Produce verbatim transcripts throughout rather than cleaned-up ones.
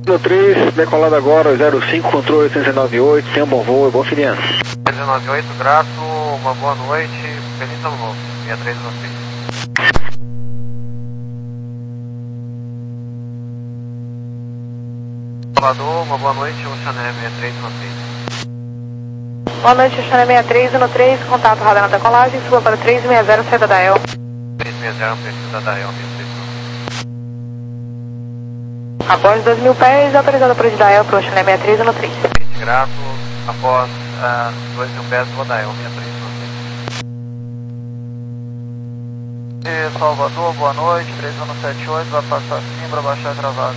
No três, decolado agora, zero cinco, controle três nove oito, tenha um bom voo e bom feriado. três nove oito, grato, uma boa noite, feliz ano novo, sessenta e três seis. Salvador, uma boa noite, Oceané sessenta e três seis. Boa noite, Oceané sessenta e três no três, contato radar na decolagem, suba para três seis zero, saída da E L. três seis zero, precisa da E L, Após dois mil pés, autorizado para da E L para o Oceané sessenta e três no três. Grato, após uh, dois mil pés, vou da E L, sessenta e três no três. E Salvador, boa noite, três um sete oito, vai passar Simbra, baixar travado.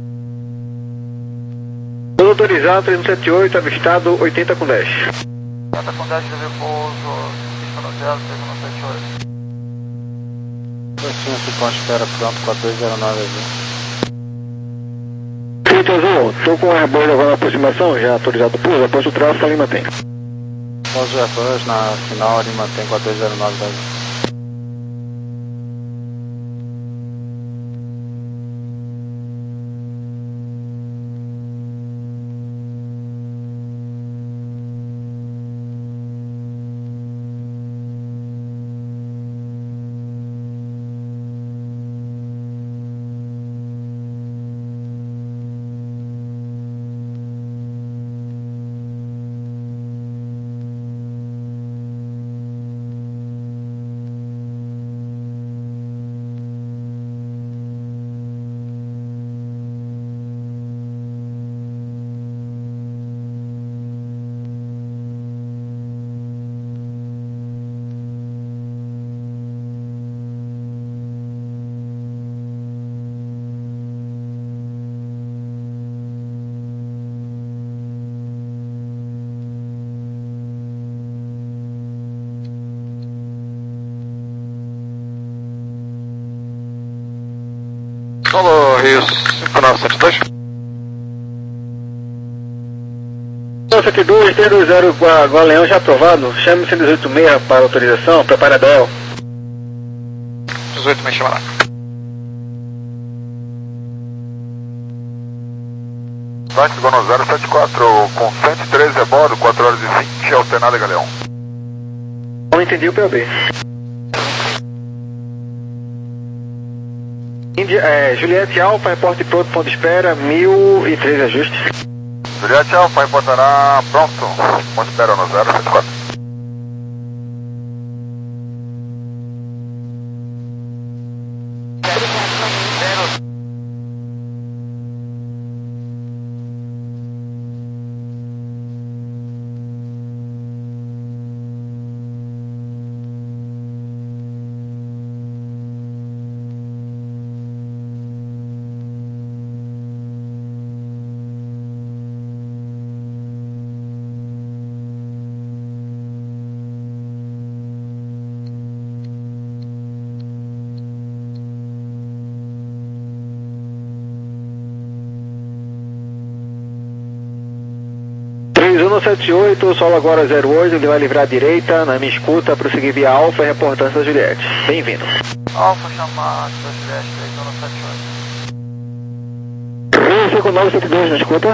Todo autorizado, três um sete oito, avistado, oitenta com dez. oitenta com dez de repouso, pista no zero, três um sete oito. Assim, ficou à espera, pronto, quatro dois zero nove aqui. Feito azul, estou com o Airbus agora na aproximação, já autorizado pouso, após o traço a Lima tem. Pouso Airbus, na final a Lima tem quatro dois zero nove Brasil. Solo Rio cinco nove sete dois. sete dois, três dois zero, Gualeão já aprovado, chame cento e dezoito seis para autorização, prepara a D E L. dezoito seis chamará. Flight Gono zero sete quatro, com cento e treze a bordo, quatro horas e vinte, alternada Galeão. Não entendi o P O B. Índia, é, Juliette Alfa, reporte pronto, ponto de espera, mil e três ajustes. Juliette Alfa, reportará pronto, ponto de espera no zero sete quatro. três um sete oito, solo agora zero oito, ele vai livrar à direita, na minha escuta, prosseguir via Alfa e reportância da Juliette. Bem-vindo. Alfa chamar da Juliette três um sete oito. Rio cinco nove sete dois, na escuta.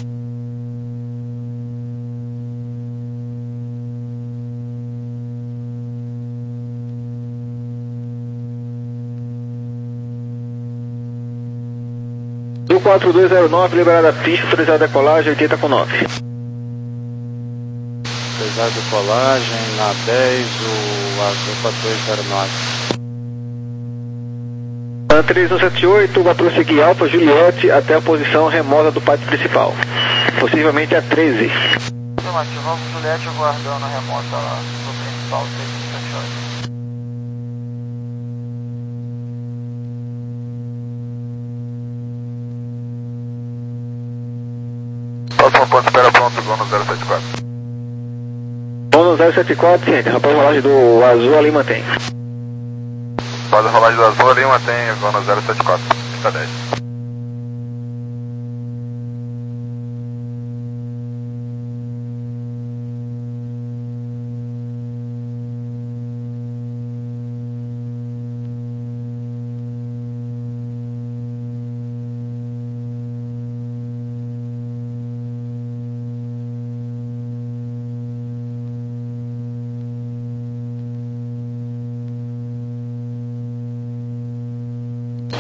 Do quatro dois zero nove, liberada a pista, autorizada a decolagem, oitenta com nove. Apesar de colagem, na dez, o azul quatro dois zero nove. três um sete oito, vai prosseguir Alfa Juliette até a posição remota do pátio principal. Possivelmente a treze. Afirmativo, Juliette aguardando a remota lá do principal três um sete oito. Próximo ponto de espera pronto, Gono zero sete quatro. Gono zero sete quatro, ciente, rapaz, rolagem do azul ali mantém. Faz a rolagem do azul ali, mantém Gono zero sete quatro, pista dez.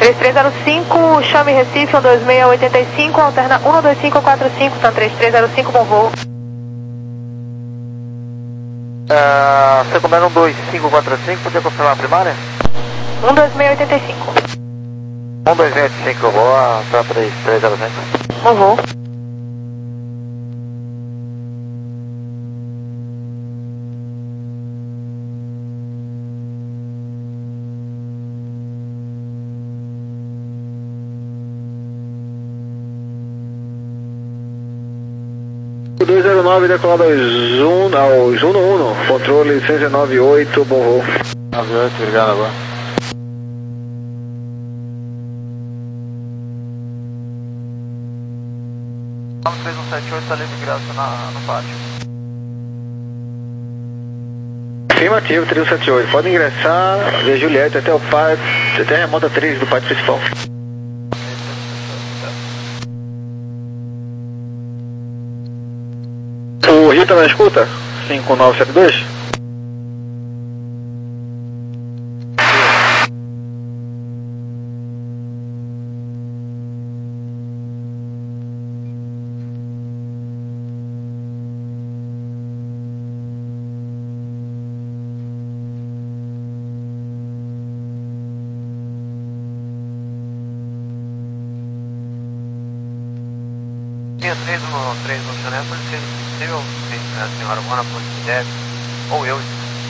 três três zero cinco, chame Recife, um dois seis oito cinco, alterna um dois cinco quatro cinco, então três três zero cinco, bom voo. Uh, você comendo um dois cinco quatro cinco, podia confirmar a primária? um dois seis oito cinco. um dois seis oito cinco, eu vou a três três zero cinco. Bom voo. dois zero nove decolado ao Zuno, ao Zuno um, controle seis nove oito, bom voo. nove oito, obrigado agora. três um sete oito, está livre de graça na, no pátio. Afirmativo, três um sete oito, pode ingressar, via Juliette até o pátio, até a remota três do pátio principal. O Rio tá na escuta? cinco nove sete dois? Tinha três no três no chanel, pode ser possível, a senhora Mona, pode se deve, ou eu.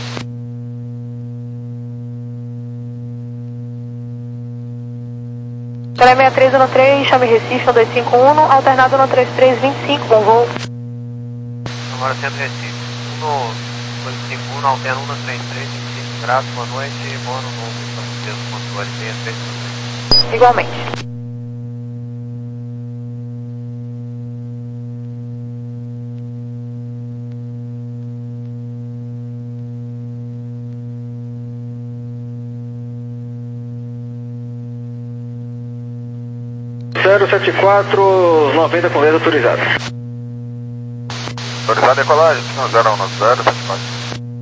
Tele sessenta e três um três, chame Recife, um dois cinco um, alternado no três três vinte e cinco, bom voo. Agora centro Recife, um no dois cinco um, alterna um no três três vinte e cinco, graças, boa noite, bom ano novo, para vocês, controle seis três. Igualmente. zero sete quatro, noventa com vez autorizado. Autorizado a decolagem, zero um zero sete quatro.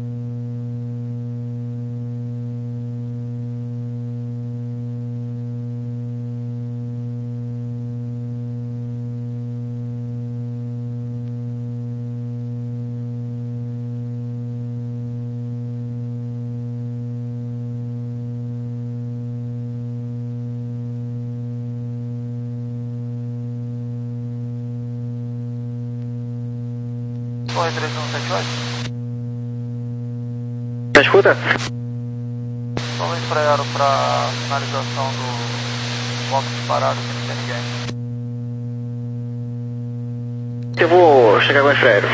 Corre três um sete oito. Na escuta? Vamos estrear para finalização do box parado, sem ter ninguém. Eu vou chegar com o freio.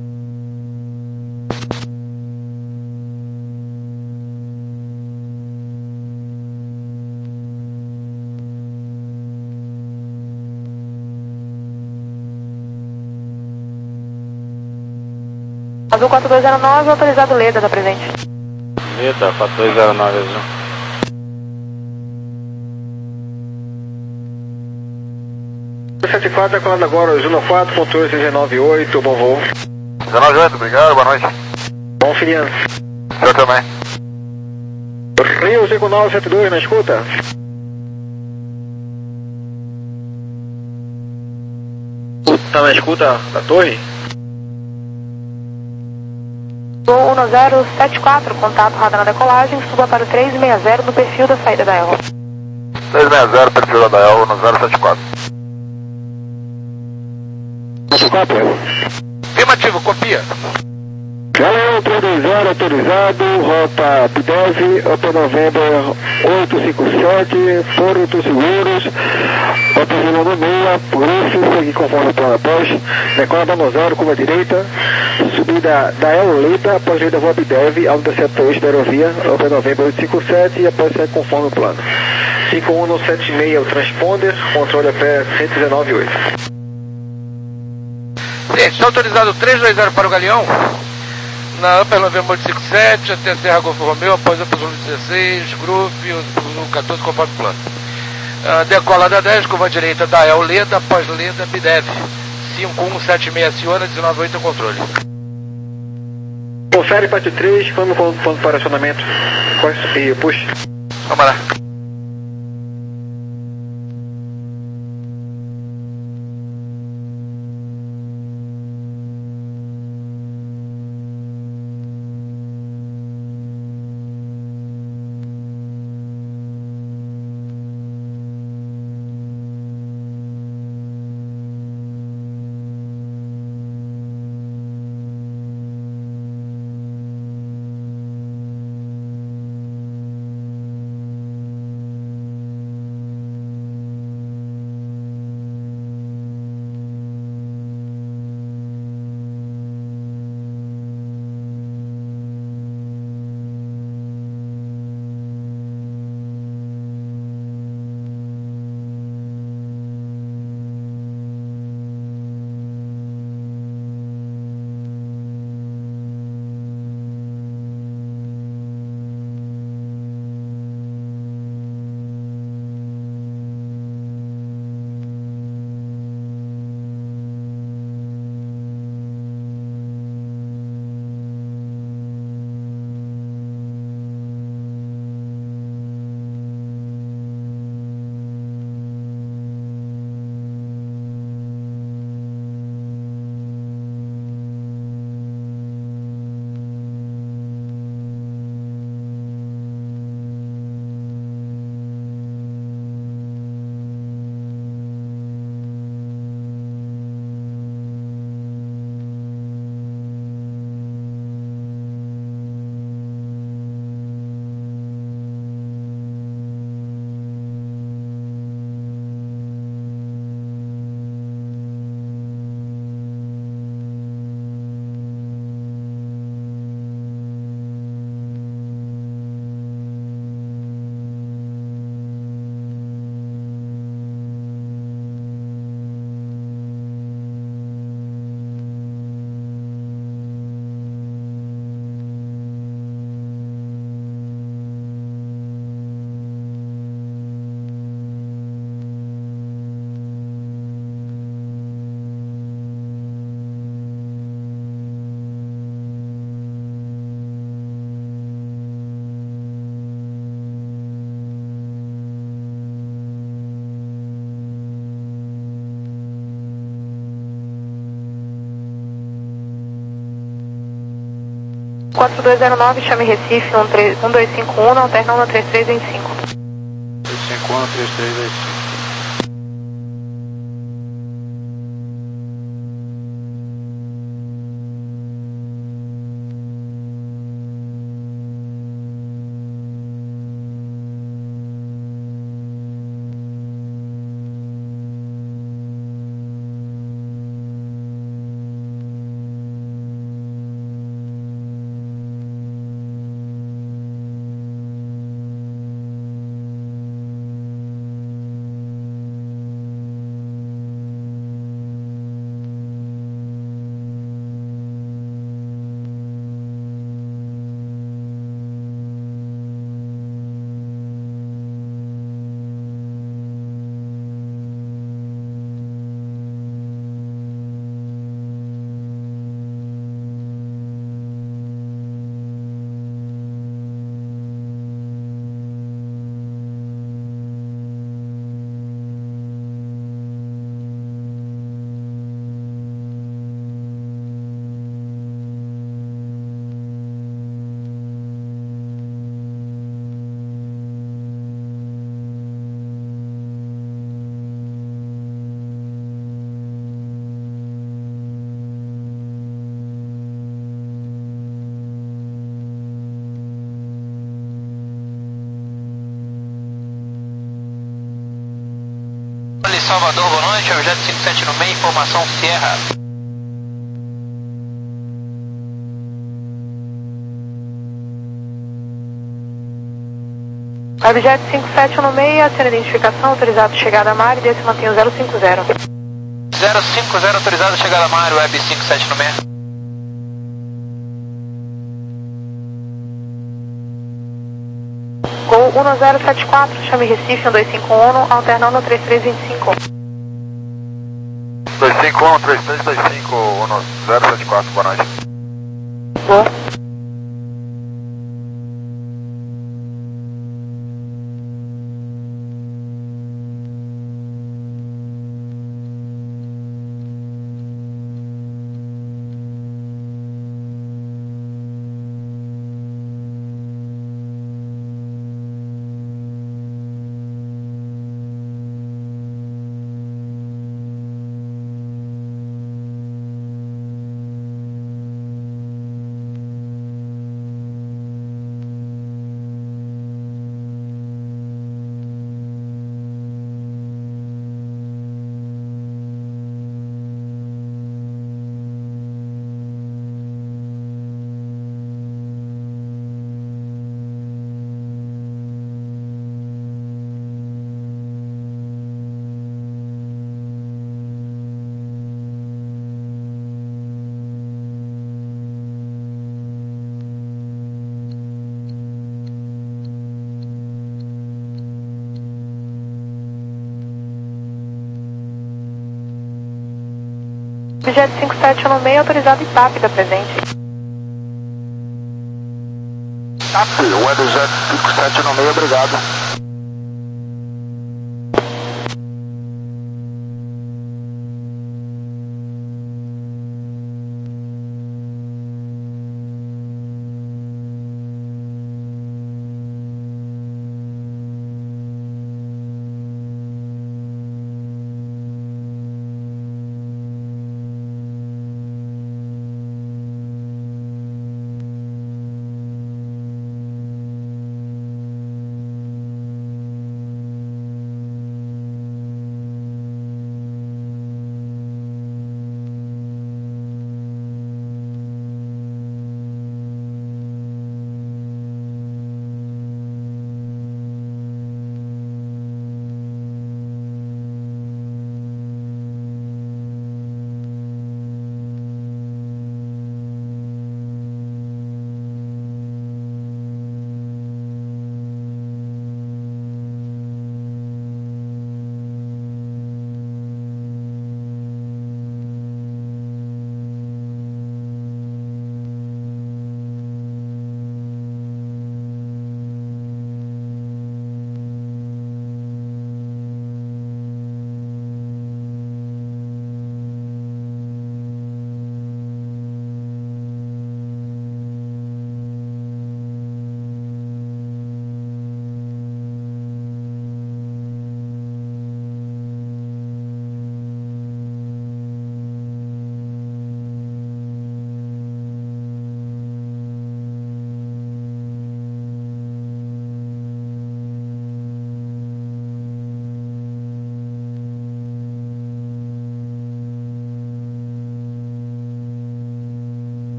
Azul quatro dois zero nove, autorizado Leda, tá presente. Leda, quatro dois zero nove Azul. sete quatro, decolado agora, Juno quatro, controle seis nove oito, bom voo. seis nove oito, obrigado, boa noite. Bom feriado. Eu também. Rio cinco nove sete dois, na escuta? Tá na escuta da torre? um zero sete quatro, contato radar na decolagem, suba para o três seis zero no perfil da saída da Elva. três seis zero, perfil da Elva, no zero sete quatro. sete quatro. Afirmativo, copia. Galera, três dois zero, autorizado, rota P dez, Upper November oito cinco sete, Porto Seguros, rota Zero no meia, por isso, segue conforme o plano após, decola da zero, curva direita, subida da Eoleta, após a rua P dez, ao descer oeste da aerovia, Upper November oito cinco sete, e após segue conforme o plano. cinco um sete seis, o transponder, controle a pé cento e dezenove oito. Gente, está autorizado três dois zero para o Galeão. Na Upper November oito cinco sete, até Serra Golfo Romeu, após Upper Zulu dezesseis, Groove, Zulu quatorze, conforme plano. Uh, decola da dez, curva direita da El Leda, após Leda, B D E V. cinco um sete seis, aciona, dezenove oito, controle. Confere parte três, quando quando para acionamento. E puxa. Vamos lá. quatro dois zero nove, chame Recife, um dois cinco um, alternando a três três dois cinco. dois cinco um, três três dois cinco. Salvador, boa noite, objeto cinco sete no meio, informação Sierra. Objeto cinco sete no meio, acena identificação, autorizado chegada a mar e desse mantenha o zero cinco zero. zero cinco zero, autorizado chegada a mar, web cinco sete no meio. Gol um zero sete quatro, chame Recife, um dois cinco um, alternando três três dois cinco. dois cinco um, três três dois cinco, um zero sete quatro, boa noite. Boa. Objeto cinco sete no meio, autorizado I T A P da presente. I T A P, o objeto cinco sete no meio, obrigado.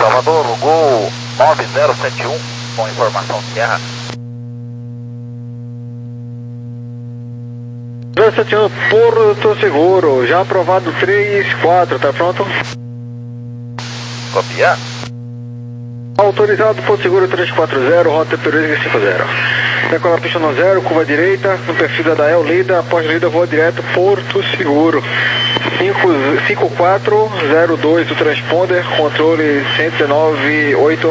Salvador, Gol nove zero sete um, com informação Sierra. zero sete um, Porto Seguro, já aprovado três quatro, tá pronto? Copiar. Autorizado Porto Seguro três quatro zero, rota Peruísca cinco zero. Decolar pista no zero, curva direita, no perfil da Dael, Lida, após Lida, voa direto, Porto Seguro. cinco quatro zero dois, o transponder, controle cento e dezenove oito.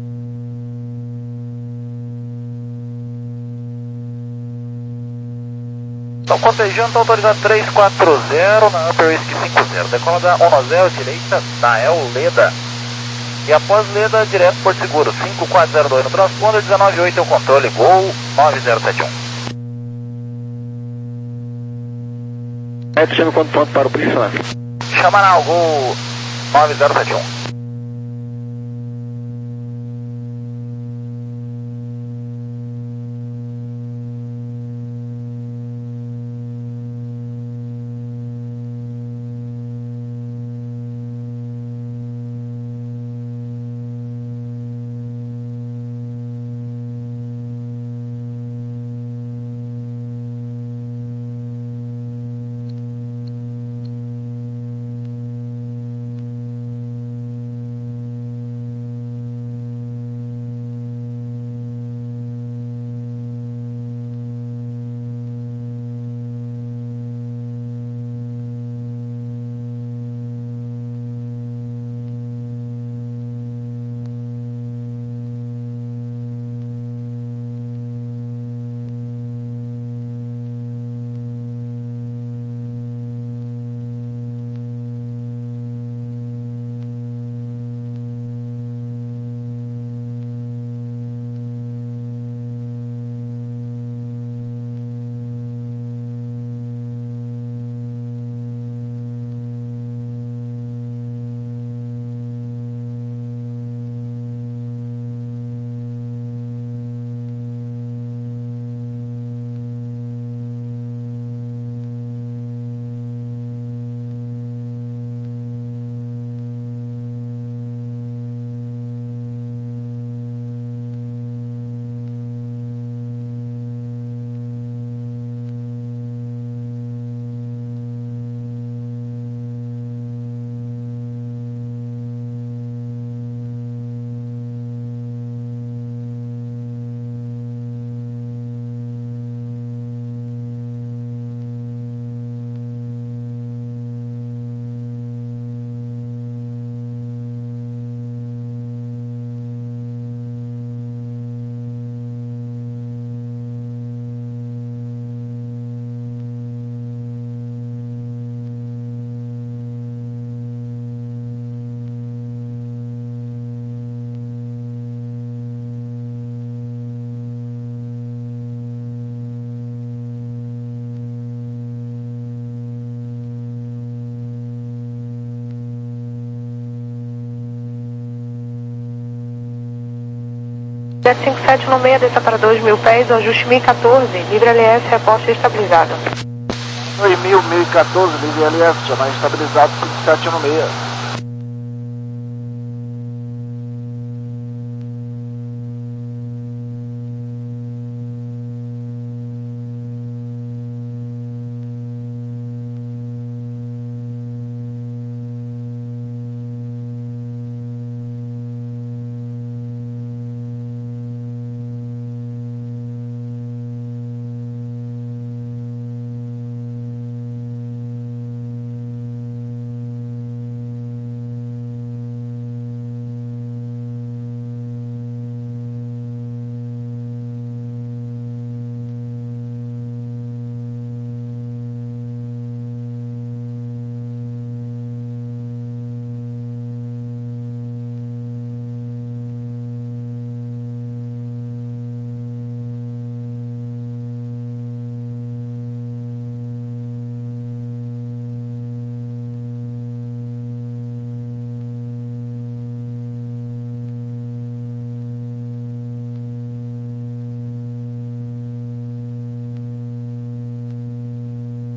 Então, cotejando, autorizado três quatro zero na Upper Risk cinco zero. Decola da um zero direita, Dael, Leda. E após Leda, direto Porto Seguro, cinco quatro zero dois no transponder, dezenove oito é o controle, Gol nove zero sete um. É, chama quanto pronto para o posicionar. Chama na Gol nove zero sete um. sete cinco sete no meio, desça para dois mil pés, o ajuste mil e quatorze, livre L S, reposta estabilizado. dois mil, mil e quatorze, livre L S, chamar estabilizado, cinco sete no meio.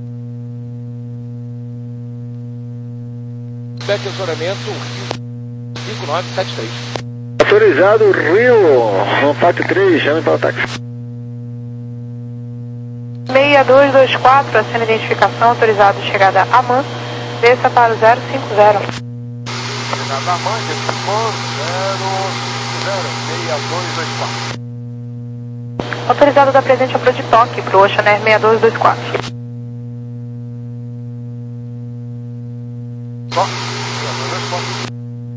Feedback acionamento, cinco nove sete três. Autorizado Rio, no pátio três, chame para o táxi. seis dois dois quatro, acena identificação, autorizado chegada a Man, desça para o zero cinco zero. Autorizado a Man, desça zero cinco zero, seis dois dois quatro. Autorizado da presente ao Vladivostok, para o Ocean Air seis dois dois quatro. Só, seis dois dois quatro.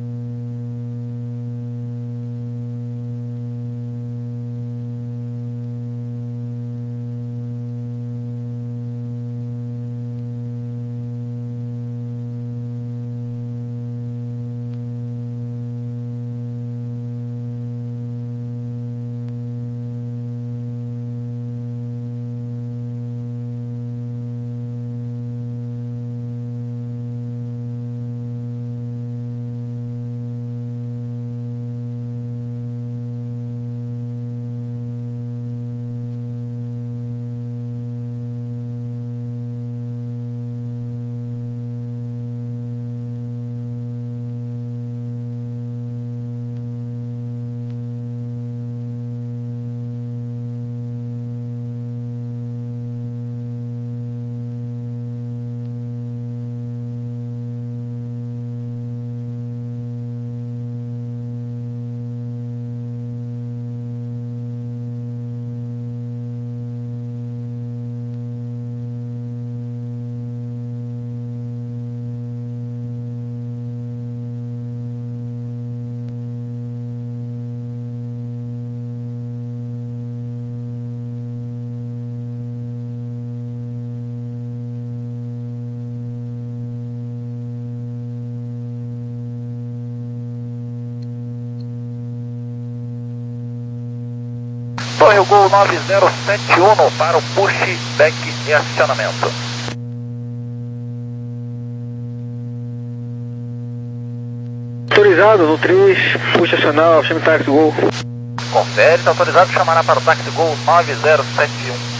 Torre Gol nove zero sete um para o pushback e acionamento. Autorizado no três, puxa acional, chame táxi Gol. Confere, está autorizado, chamará para o táxi Gol nove zero sete um.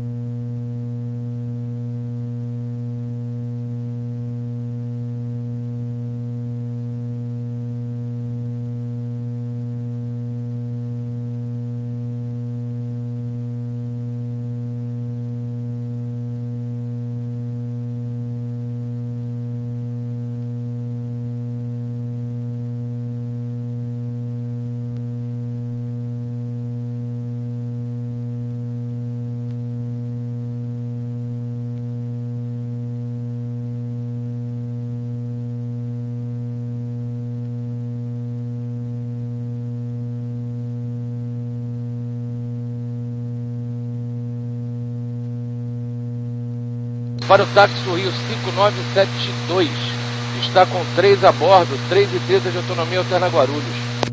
Para o táxi Rio cinco nove sete dois, está com três a bordo, três e trinta de autonomia alterna Guarulhos.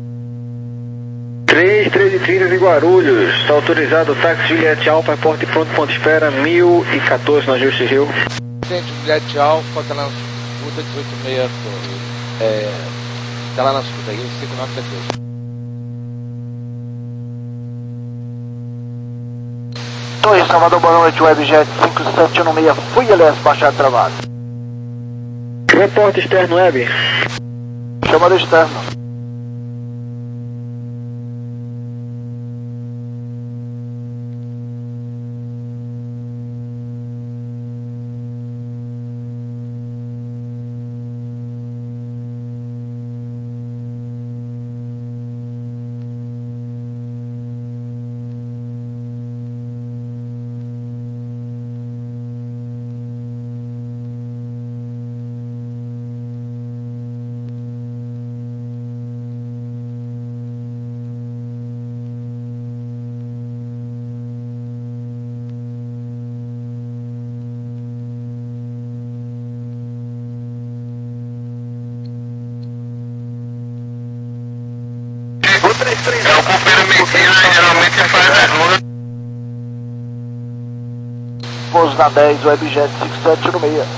três, três e trinta de Guarulhos, está autorizado o táxi Juliette Alfa, porta e pronto, ponto espera, mil e quatorze na Justiça Rio. Centro Juliette Alfa, está lá na escuta dezoito seis, é, está lá na escuta Rio cinco nove sete dois. Torre Salvador, boa noite, Webjet cinco sete um seis, fui L S, baixar travado. Reporte externo web. Chamada externo. É o copeiro medicina, geralmente faz ajuda. Pouso na dez, Webjet cinco sete um seis.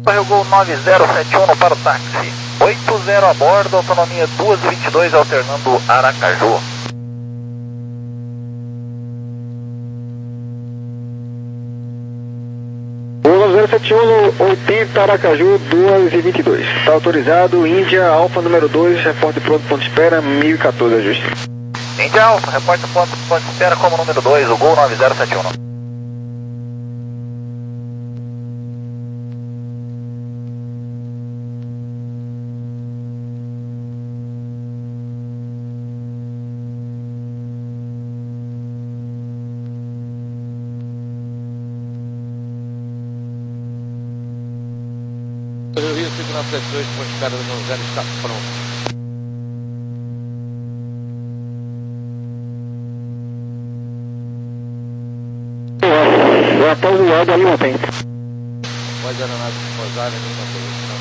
Rio Gol nove zero sete um para o táxi. oito zero a bordo, autonomia duas e vinte e dois, alternando Aracaju. nove zero sete um, oitenta, Aracaju, duas e vinte e dois. Está autorizado, Índia, Alfa número dois, reporte pronto, ponto de espera, mil e quatorze, ajuste. Índia Alfa, reporte ponto, ponto de espera como número dois, o Gol nove zero sete um. Rio cinco nove sete dois, ponto de espera do nove zero está pronto. Já está voado ali ontem. Voz aeronáutica Rosário, Lima,